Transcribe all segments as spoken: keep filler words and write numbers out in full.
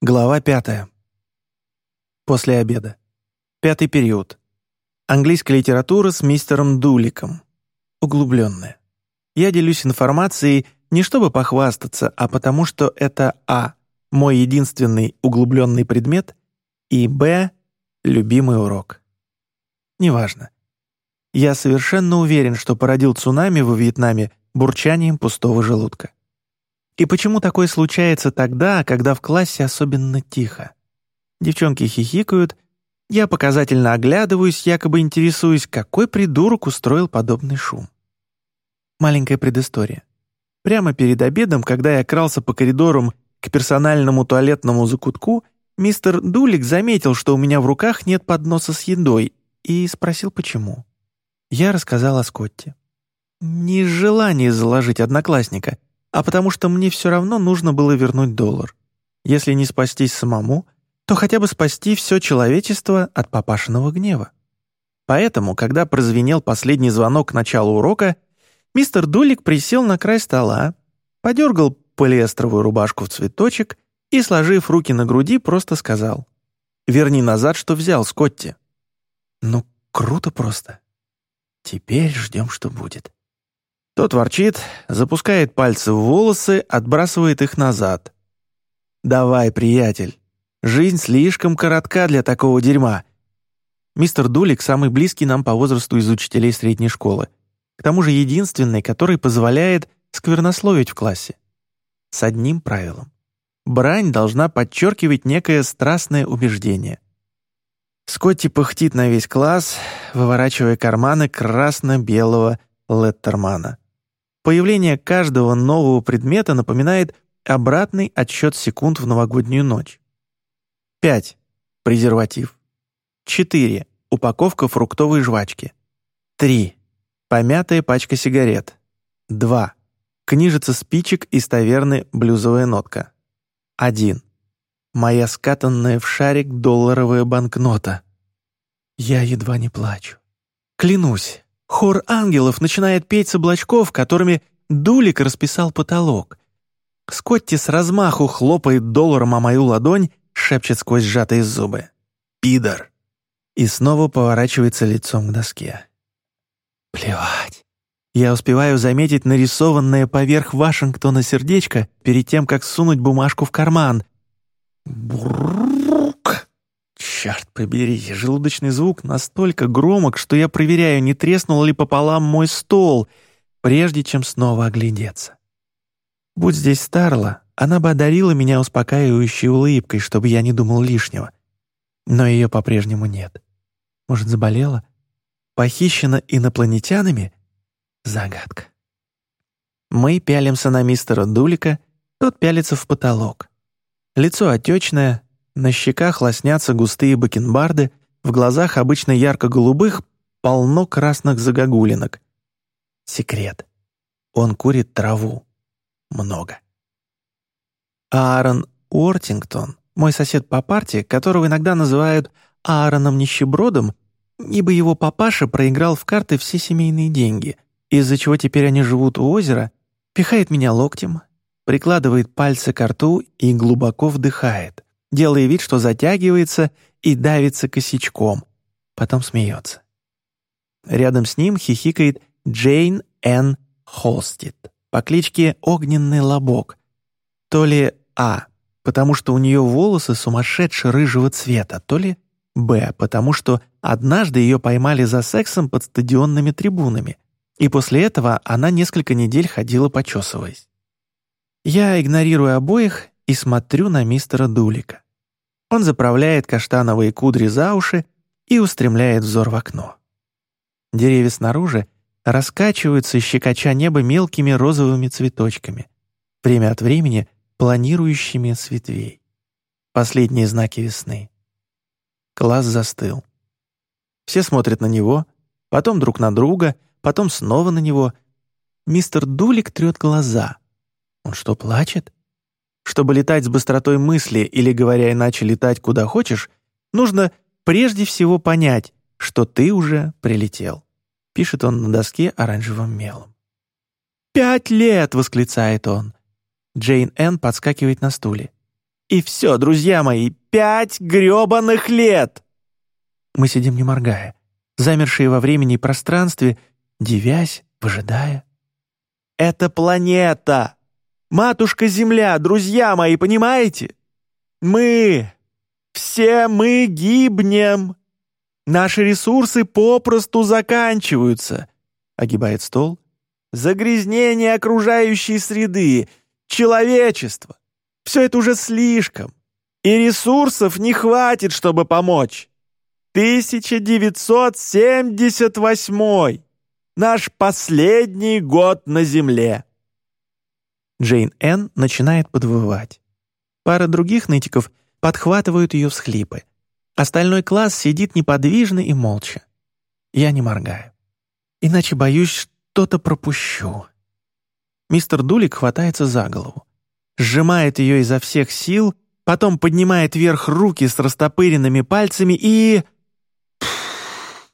Глава пятая. После обеда. Пятый период. Английская литература с мистером Дуликом. Углубленная. Я делюсь информацией не чтобы похвастаться, а потому что это а. мой единственный углубленный предмет и б. любимый урок. Неважно. Я совершенно уверен, что породил цунами во Вьетнаме бурчанием пустого желудка. И почему такое случается тогда, когда в классе особенно тихо? Девчонки хихикают, я показательно оглядываюсь, якобы интересуюсь, какой придурок устроил подобный шум. Маленькая предыстория. Прямо перед обедом, когда я крался по коридорам к персональному туалетному закутку, мистер Дулик заметил, что у меня в руках нет подноса с едой, и спросил, почему. Я рассказал о Скотте. Не из желания заложить одноклассника, а потому что мне все равно нужно было вернуть доллар. Если не спастись самому, то хотя бы спасти все человечество от папашиного гнева. Поэтому, когда прозвенел последний звонок к началу урока, мистер Дулик присел на край стола, подергал полиэстровую рубашку в цветочек и, сложив руки на груди, просто сказал: «Верни назад, что взял, Скотти». Ну, круто просто. Теперь ждем, что будет. Тот ворчит, запускает пальцы в волосы, отбрасывает их назад. «Давай, приятель, жизнь слишком коротка для такого дерьма». Мистер Дулик самый близкий нам по возрасту из учителей средней школы, к тому же единственный, который позволяет сквернословить в классе. С одним правилом. Брань должна подчеркивать некое страстное убеждение. Скотти пыхтит на весь класс, выворачивая карманы красно-белого леттермана. Появление каждого нового предмета напоминает обратный отсчет секунд в новогоднюю ночь. Пять. Презерватив. Четыре. Упаковка фруктовой жвачки. Три. Помятая пачка сигарет. Два. Книжица спичек из таверны «Блюзовая нотка». Один. Моя скатанная в шарик долларовая банкнота. Я едва не плачу. Клянусь. Хор ангелов начинает петь с облачков, которыми Дулик расписал потолок. Скотти с размаху хлопает долларом о мою ладонь, шепчет сквозь сжатые зубы: «Пидор!» и снова поворачивается лицом к доске. Плевать. Я успеваю заметить нарисованное поверх Вашингтона сердечко перед тем, как сунуть бумажку в карман. Бурк! Черт побери, желудочный звук настолько громок, что я проверяю, не треснул ли пополам мой стол, прежде чем снова оглядеться. Будь здесь Старла, она бы одарила меня успокаивающей улыбкой, чтобы я не думал лишнего. Но ее по-прежнему нет. Может, заболела? Похищена инопланетянами? Загадка. Мы пялимся на мистера Дулика, тот пялится в потолок. Лицо отечное, на щеках лоснятся густые бакенбарды, в глазах, обычно ярко-голубых, полно красных загогулинок. Секрет. Он курит траву. Много. Аарон Уортингтон, мой сосед по парте, которого иногда называют Аароном Нищебродом, ибо его папаша проиграл в карты все семейные деньги, из-за чего теперь они живут у озера, пихает меня локтем, прикладывает пальцы к рту и глубоко вдыхает, делая вид, что затягивается и давится косячком, потом смеется. Рядом с ним хихикает Джейн Энн Холстед по кличке Огненный Лобок. То ли А, потому что у нее волосы сумасшедше рыжего цвета, то ли Б, потому что однажды ее поймали за сексом под стадионными трибунами, и после этого она несколько недель ходила почесываясь. Я игнорирую обоих и смотрю на мистера Дулика. Он заправляет каштановые кудри за уши и устремляет взор в окно. Деревья снаружи раскачиваются, щекоча небо мелкими розовыми цветочками, время от времени планирующими с ветвей. Последние знаки весны. Класс застыл. Все смотрят на него, потом друг на друга, потом снова на него. Мистер Дулик трет глаза. Он что, плачет? Чтобы летать с быстротой мысли или, говоря иначе, летать куда хочешь, нужно прежде всего понять, что ты уже прилетел. Пишет он на доске оранжевым мелом. «Пять лет!» — восклицает он. Джейн Энн подскакивает на стуле. И все, друзья мои, пять грёбаных лет!» Мы сидим не моргая, замершие во времени и пространстве, дивясь, выжидая. «Это планета! Матушка Земля, друзья мои, понимаете? Мы, все мы гибнем! Наши ресурсы попросту заканчиваются!» Огибает стол. «Загрязнение окружающей среды, человечество. Все это уже слишком. И ресурсов не хватит, чтобы помочь. тысяча девятьсот семьдесят восьмой. Наш последний год на Земле». Джейн Энн начинает подвывать. Пара других нытиков подхватывают ее всхлипы. Остальной класс сидит неподвижно и молча. Я не моргаю. Иначе боюсь, что-то пропущу. Мистер Дулик хватается за голову, сжимает ее изо всех сил, потом поднимает вверх руки с растопыренными пальцами и... Пфф,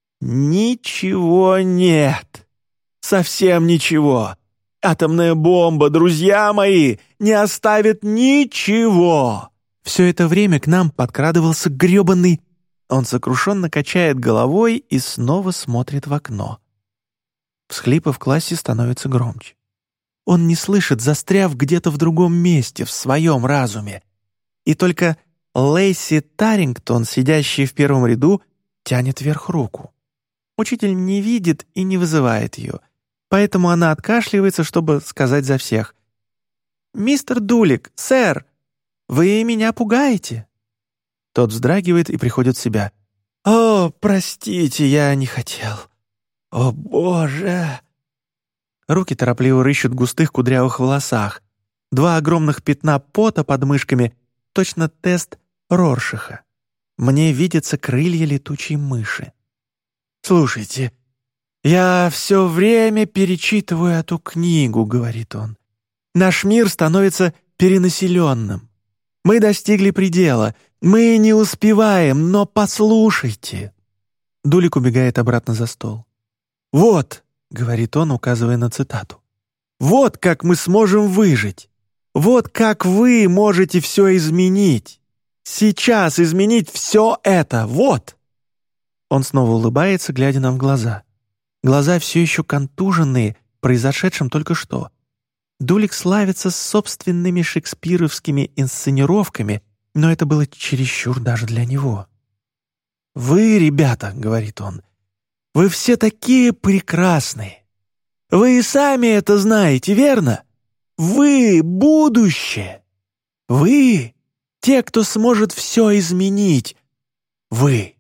ничего нет. Совсем ничего. Атомная бомба, друзья мои, не оставит ничего. Все это время к нам подкрадывался грёбаный... Он сокрушенно качает головой и снова смотрит в окно. Всхлипы в классе становятся громче. Он не слышит, застряв где-то в другом месте, в своем разуме. И только Лейси Тарингтон, сидящая в первом ряду, тянет вверх руку. Учитель не видит и не вызывает ее, поэтому она откашливается, чтобы сказать за всех. «Мистер Дулик, сэр, вы меня пугаете?» Тот вздрагивает и приходит в себя. «О, простите, я не хотел. О, Боже!» Руки торопливо рыщут в густых кудрявых волосах. Два огромных пятна пота под мышками, точно тест Роршаха. Мне видятся крылья летучей мыши. «Слушайте, я все время перечитываю эту книгу», — говорит он. «Наш мир становится перенаселенным. Мы достигли предела. Мы не успеваем, но послушайте». Дулик убегает обратно за стол. «Вот», — говорит он, указывая на цитату, «вот как мы сможем выжить. Вот как вы можете все изменить. Сейчас изменить все это, вот». Он снова улыбается, глядя нам в глаза. Глаза все еще контуженные, произошедшим только что. Дулик славится собственными шекспировскими инсценировками, но это было чересчур даже для него. «Вы, ребята», — говорит он, — «вы все такие прекрасные. Вы и сами это знаете, верно? Вы — будущее. Вы — те, кто сможет все изменить. Вы».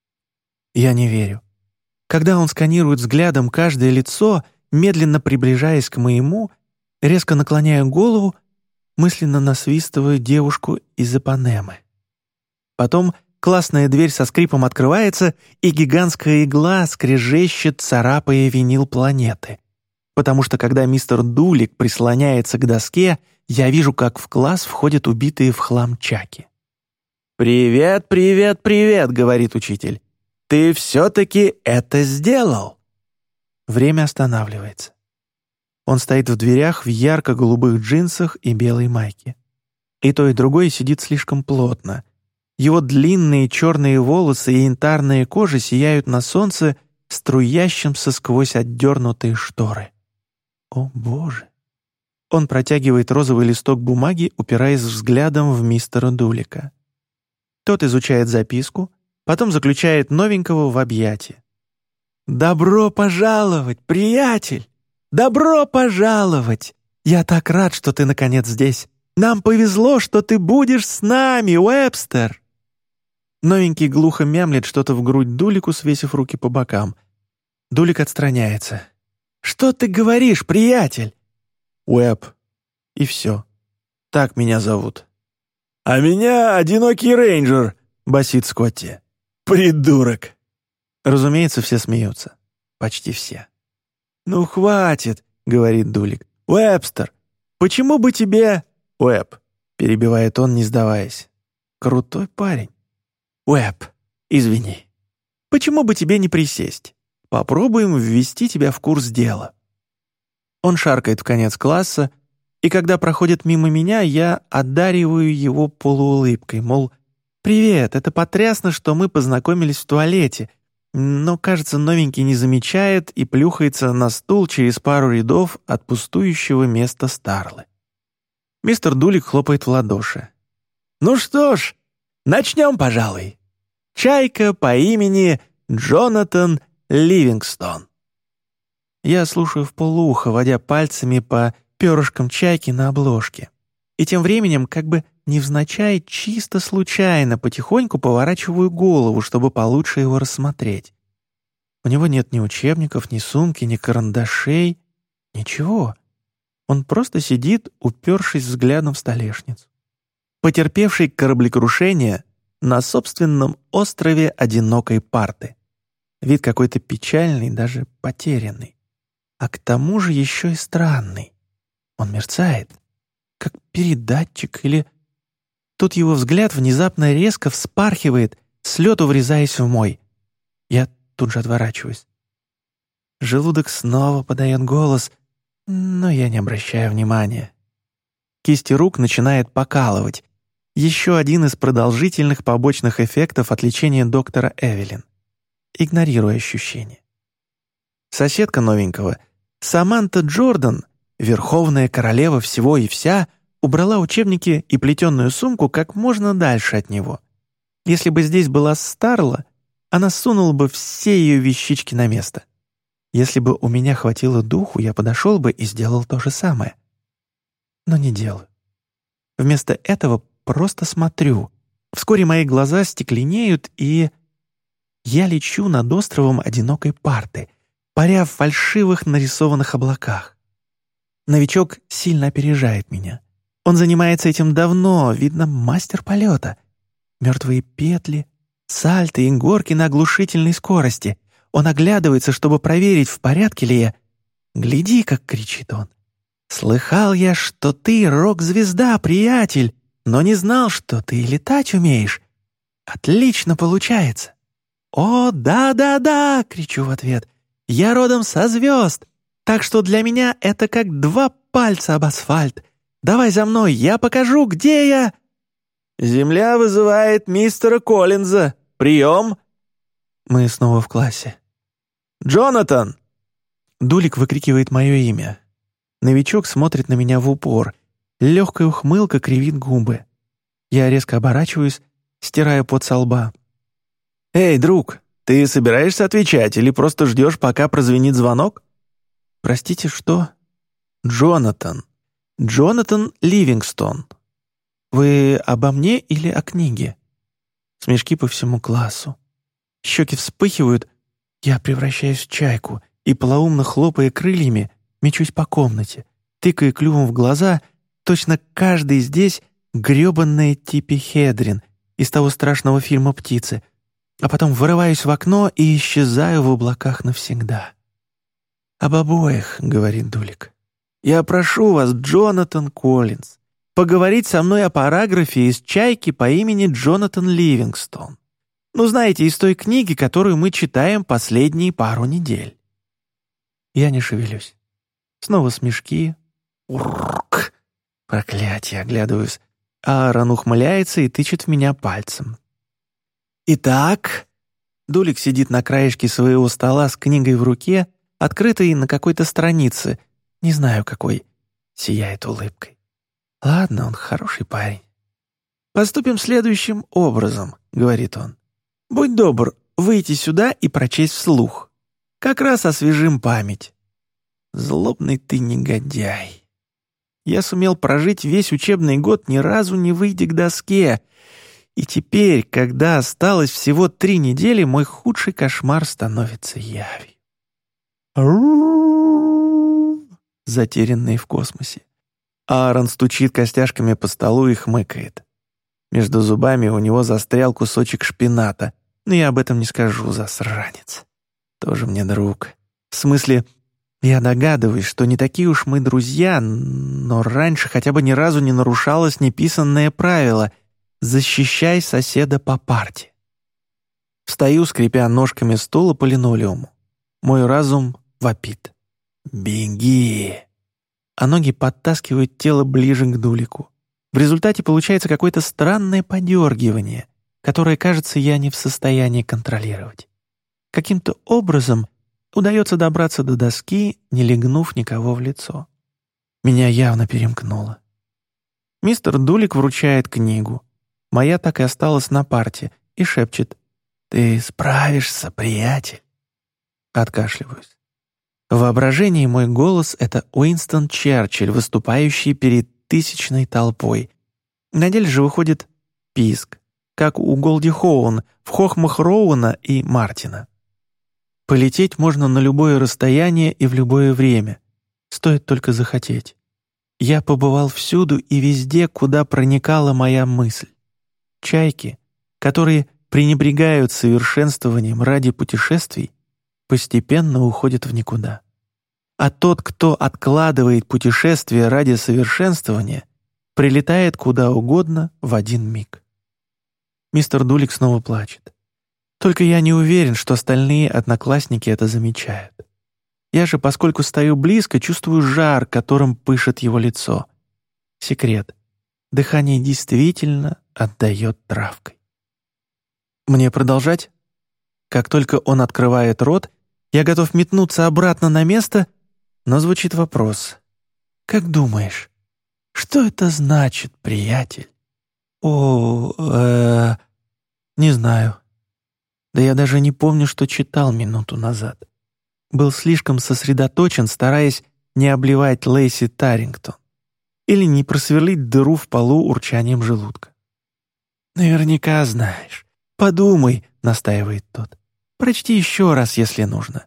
Я не верю. Когда он сканирует взглядом каждое лицо, медленно приближаясь к моему, резко наклоняя голову, мысленно насвистываю девушку из Ипанемы. Потом классная дверь со скрипом открывается, и гигантская игла скрежещет, царапая винил планеты. Потому что когда мистер Дулик прислоняется к доске, я вижу, как в класс входят убитые в хлам чаки. «Привет, привет, привет», — говорит учитель. «Ты все-таки это сделал!» Время останавливается. Он стоит в дверях в ярко-голубых джинсах и белой майке. И то, и другое сидит слишком плотно. Его длинные черные волосы и янтарная кожа сияют на солнце, струящимся сквозь отдернутые шторы. О, Боже! Он протягивает розовый листок бумаги, упираясь взглядом в мистера Дулика. Тот изучает записку, потом заключает новенького в объятия. «Добро пожаловать, приятель! Добро пожаловать! Я так рад, что ты наконец здесь. Нам повезло, что ты будешь с нами, Уэбстер!» Новенький глухо мямлет что-то в грудь Дулику, свесив руки по бокам. Дулик отстраняется. «Что ты говоришь, приятель?» «Уэб. И все. Так меня зовут». «А меня Одинокий Рейнджер», — басит Скотти. «Придурок!» Разумеется, все смеются. Почти все. «Ну, хватит», — говорит Дулик. «Уэбстер, почему бы тебе...» «Уэб», — перебивает он, не сдаваясь. «Крутой парень». «Уэб, извини. Почему бы тебе не присесть? Попробуем ввести тебя в курс дела». Он шаркает в конец класса, И когда проходит мимо меня, я одариваю его полуулыбкой, мол, «Привет, это потрясно, что мы познакомились в туалете», но, кажется, новенький не замечает и плюхается на стул через пару рядов от пустующего места Старлы. Мистер Дулик хлопает в ладоши. «Ну что ж, начнем, пожалуй. Чайка по имени Джонатан Ливингстон». Я слушаю вполуха, водя пальцами по перышкам чайки на обложке. И тем временем, как бы невзначай, чисто случайно, потихоньку поворачиваю голову, чтобы получше его рассмотреть. У него нет ни учебников, ни сумки, ни карандашей, ничего. Он просто сидит, упершись взглядом в столешницу. Потерпевший кораблекрушение на собственном острове одинокой парты. Вид какой-то печальный, даже потерянный. А к тому же еще и странный. Он мерцает, как передатчик или... Тут его взгляд внезапно резко вспархивает, с лету врезаясь в мой. Я тут же отворачиваюсь. Желудок снова подает голос, но я не обращаю внимания. Кисти рук начинает покалывать. Еще один из продолжительных побочных эффектов от лечения доктора Эвелин. Игнорирую ощущения. Соседка новенького, Саманта Джордан, верховная королева всего и вся, убрала учебники и плетеную сумку как можно дальше от него. Если бы здесь была Старла, она сунула бы все ее вещички на место. Если бы у меня хватило духу, я подошел бы и сделал то же самое. Но не делаю. Вместо этого просто смотрю. Вскоре мои глаза стекленеют, и... Я лечу над островом одинокой парты, паря в фальшивых нарисованных облаках. Новичок сильно опережает меня. Он занимается этим давно, видно, мастер полета. Мертвые петли, сальто и горки на оглушительной скорости. Он оглядывается, чтобы проверить, в порядке ли я. «Гляди, как кричит он. Слыхал я, что ты рок-звезда, приятель, но не знал, что ты летать умеешь. Отлично получается». «О, да-да-да!» — кричу в ответ. «Я родом со звезд, так что для меня это как два пальца об асфальт. Давай за мной, я покажу, где я!» «Земля вызывает мистера Коллинза. Прием!» Мы снова в классе. «Джонатан!» Дулик выкрикивает мое имя. Новичок смотрит на меня в упор. Легкая ухмылка кривит губы. Я резко оборачиваюсь, стирая пот со лба. «Эй, друг, ты собираешься отвечать или просто ждешь, пока прозвенит звонок?» «Простите, что?» «Джонатан. Джонатан Ливингстон. Вы обо мне или о книге?» Смешки по всему классу. Щеки вспыхивают, я превращаюсь в чайку и, полоумно хлопая крыльями, мечусь по комнате, тыкая клювом в глаза, точно каждый здесь грёбаная Типи Хедрин из того страшного фильма «Птицы», а потом вырываюсь в окно и исчезаю в облаках навсегда. «Об обоих», — говорит Дулик. «Я прошу вас, Джонатан Коллинз, поговорить со мной о параграфе из «Чайки» по имени Джонатан Ливингстон. Ну, знаете, из той книги, которую мы читаем последние пару недель». Я не шевелюсь. Снова смешки. Урк! Проклятие, оглядываюсь. Аарон ухмыляется и тычет в меня пальцем. «Итак...» Дулик сидит на краешке своего стола с книгой в руке, открытой на какой-то странице, не знаю какой, сияет улыбкой. «Ладно, он хороший парень». «Поступим следующим образом», — говорит он. «Будь добр, выйти сюда и прочесть вслух. Как раз освежим память». «Злобный ты негодяй. Я сумел прожить весь учебный год, ни разу не выйдя к доске. И теперь, когда осталось всего три недели, мой худший кошмар становится явью». Затерянный в космосе. Аарон стучит костяшками по столу и хмыкает. Между зубами у него застрял кусочек шпината, но я об этом не скажу, засранец. Тоже мне друг. В смысле, я догадываюсь, что не такие уж мы друзья, но раньше хотя бы ни разу не нарушалось неписанное правило «защищай соседа по парте». Встаю, скрипя ножками стула по линолеуму. Мой разум вопит. «Беги!» а ноги подтаскивают тело ближе к Дулику. В результате получается какое-то странное подергивание, которое, кажется, я не в состоянии контролировать. Каким-то образом удается добраться до доски, не легнув никого в лицо. Меня явно перемкнуло. Мистер Дулик вручает книгу. Моя так и осталась на парте и шепчет: «Ты справишься, приятель». Откашливаюсь. В воображении мой голос — это Уинстон Черчилль, выступающий перед тысячной толпой. На деле же выходит писк, как у Голди Хоун в хохмах Роуна и Мартина. Полететь можно на любое расстояние и в любое время. Стоит только захотеть. Я побывал всюду и везде, куда проникала моя мысль. Чайки, которые пренебрегают совершенствованием ради путешествий, постепенно уходят в никуда. А тот, кто откладывает путешествие ради совершенствования, прилетает куда угодно в один миг. Мистер Дулик снова плачет. Только я не уверен, что остальные одноклассники это замечают. Я же, поскольку стою близко, чувствую жар, которым пышет его лицо. Секрет. Дыхание действительно отдает травкой. Мне продолжать? Как только он открывает рот, я готов метнуться обратно на место, но звучит вопрос. «Как думаешь, что это значит, приятель?» «О, э, не знаю. Да я даже не помню, что читал минуту назад. Был слишком сосредоточен, стараясь не обливать Лейси Таррингтон или не просверлить дыру в полу урчанием желудка. «Наверняка знаешь. Подумай», — настаивает тот. «Прочти еще раз, если нужно».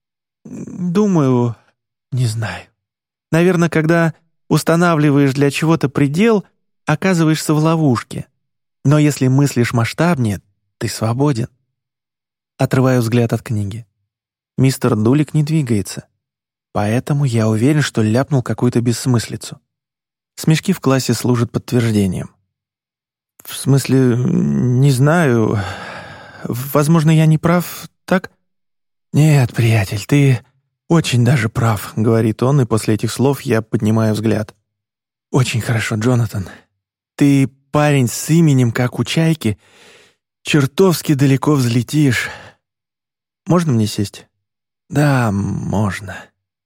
«Думаю, не знаю. Наверное, когда устанавливаешь для чего-то предел, оказываешься в ловушке. Но если мыслишь масштабнее, ты свободен». Отрываю взгляд от книги. Мистер Дулик не двигается. Поэтому я уверен, что ляпнул какую-то бессмыслицу. Смешки в классе служат подтверждением. «В смысле, не знаю. Возможно, я не прав, так?» «Нет, приятель, ты очень даже прав», — говорит он, и после этих слов я поднимаю взгляд. «Очень хорошо, Джонатан. Ты парень с именем, как у чайки. Чертовски далеко взлетишь. Можно мне сесть?» «Да, можно».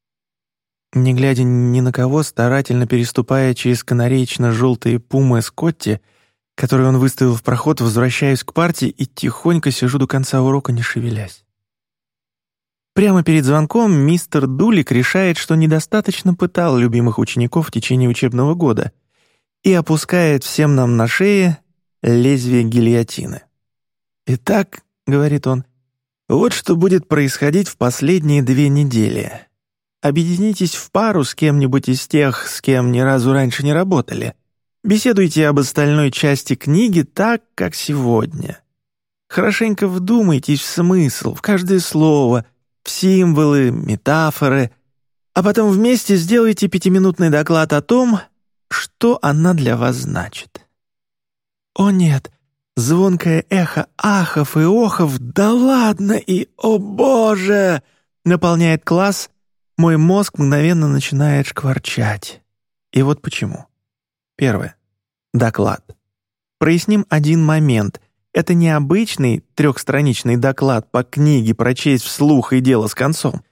Не глядя ни на кого, старательно переступая через канареечно-желтые пумы Скотти, которые он выставил в проход, возвращаюсь к парте и тихонько сижу до конца урока, не шевелясь. Прямо перед звонком мистер Дулик решает, что недостаточно пытал любимых учеников в течение учебного года и опускает всем нам на шее лезвие гильотины. «Итак», — говорит он, — «вот что будет происходить в последние две недели. Объединитесь в пару с кем-нибудь из тех, с кем ни разу раньше не работали. Беседуйте об остальной части книги так, как сегодня. Хорошенько вдумайтесь в смысл, в каждое слово, в символы, метафоры, а потом вместе сделайте пятиминутный доклад о том, что она для вас значит». «О нет!» Звонкое эхо ахов и охов «Да ладно!» и «О боже!» наполняет класс. Мой мозг мгновенно начинает шкварчать. И вот почему. Первое. Доклад. Проясним один момент. Это не обычный трехстраничный доклад по книге прочесть вслух и дело с концом.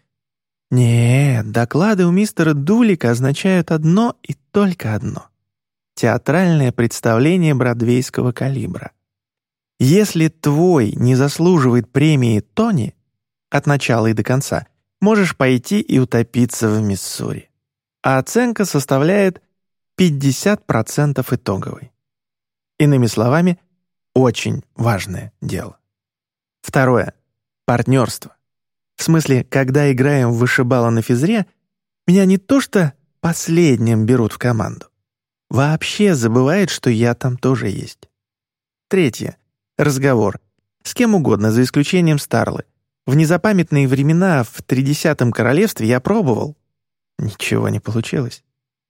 Нет, доклады у мистера Дулика означают одно и только одно. Театральное представление бродвейского калибра. Если твой не заслуживает премии Тони, от начала и до конца, можешь пойти и утопиться в Миссури. А оценка составляет пятьдесят процентов итоговой. Иными словами, очень важное дело. Второе. Партнерство. В смысле, когда играем в вышибала на физре, меня не то что последним берут в команду. Вообще забывают, что я там тоже есть. Третье. Разговор. С кем угодно, за исключением Старлы. В незапамятные времена в тридесятом королевстве я пробовал. Ничего не получилось.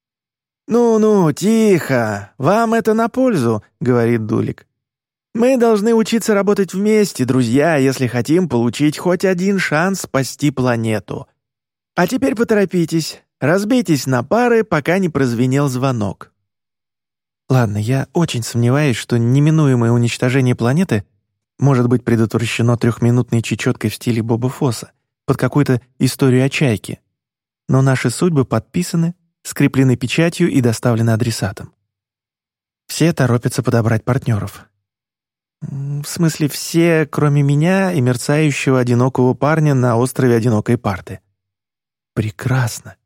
«Ну-ну, тихо, вам это на пользу», — говорит Дулик. «Мы должны учиться работать вместе, друзья, если хотим получить хоть один шанс спасти планету. А теперь поторопитесь, Разбейтесь на пары, пока не прозвенел звонок. Ладно, я очень сомневаюсь, что неминуемое уничтожение планеты может быть предотвращено трехминутной чечеткой в стиле Боба Фосса под какую-то историю о чайке. Но наши судьбы подписаны, скреплены печатью и доставлены адресатом. Все торопятся подобрать партнеров. В смысле, все, кроме меня и мерцающего одинокого парня на острове одинокой парты. Прекрасно.